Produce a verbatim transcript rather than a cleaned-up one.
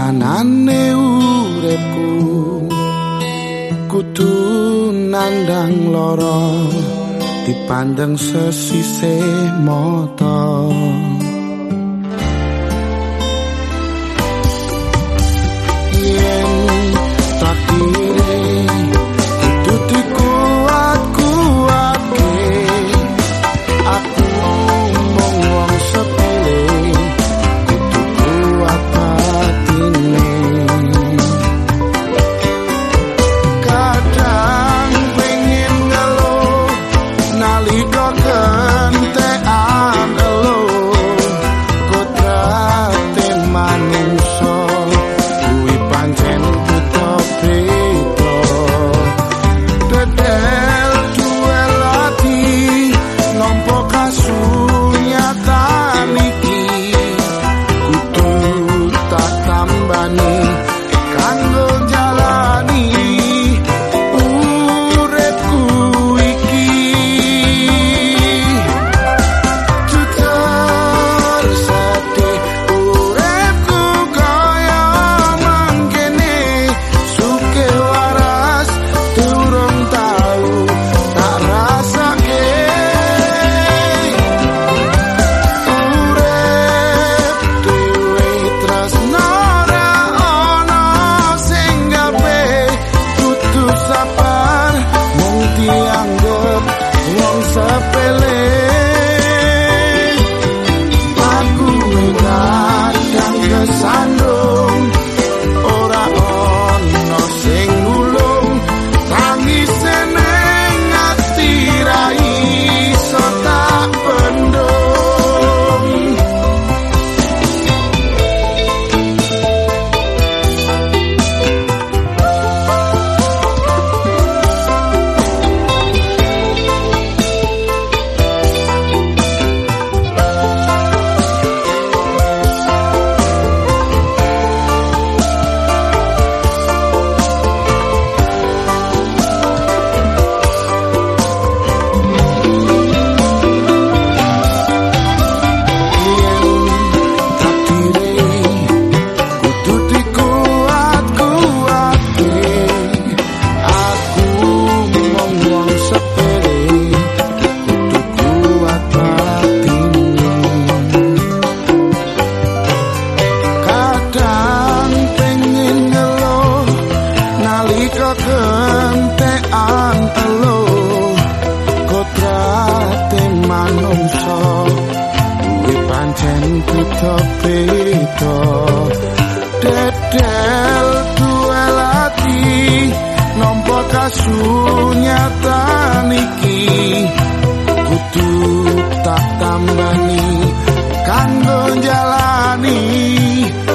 anane uripku kudu nandang lara dipandang sesisih mata. Yen takdire kudu dikuat-kuatke, aku mung wong sepele kudu kuat batine. Kadang pengen ngeluh nalika kentekan eluh, kodrate manungsa kuwi pancen buta beda. Dedel duel ati nampa kasunyatan iki, kudu tak tambani kanggo jalani uripku iki. Jujur sedih uripku kaya mangkene, suke waras durung tau tak rasake. Urip dhewe tresno ora ana sing gawe, kudu sabar mung dianggep wong sepele. Aku kadang kesandung ora ana sing nulung, tangise ning ati ra iso tak pendung. Kentekan eluh, kodrate manungsa kuwi pancen buta beda. Dedel duel ati nampa kasunyatan iki, kudu tak tambani kanggo jalani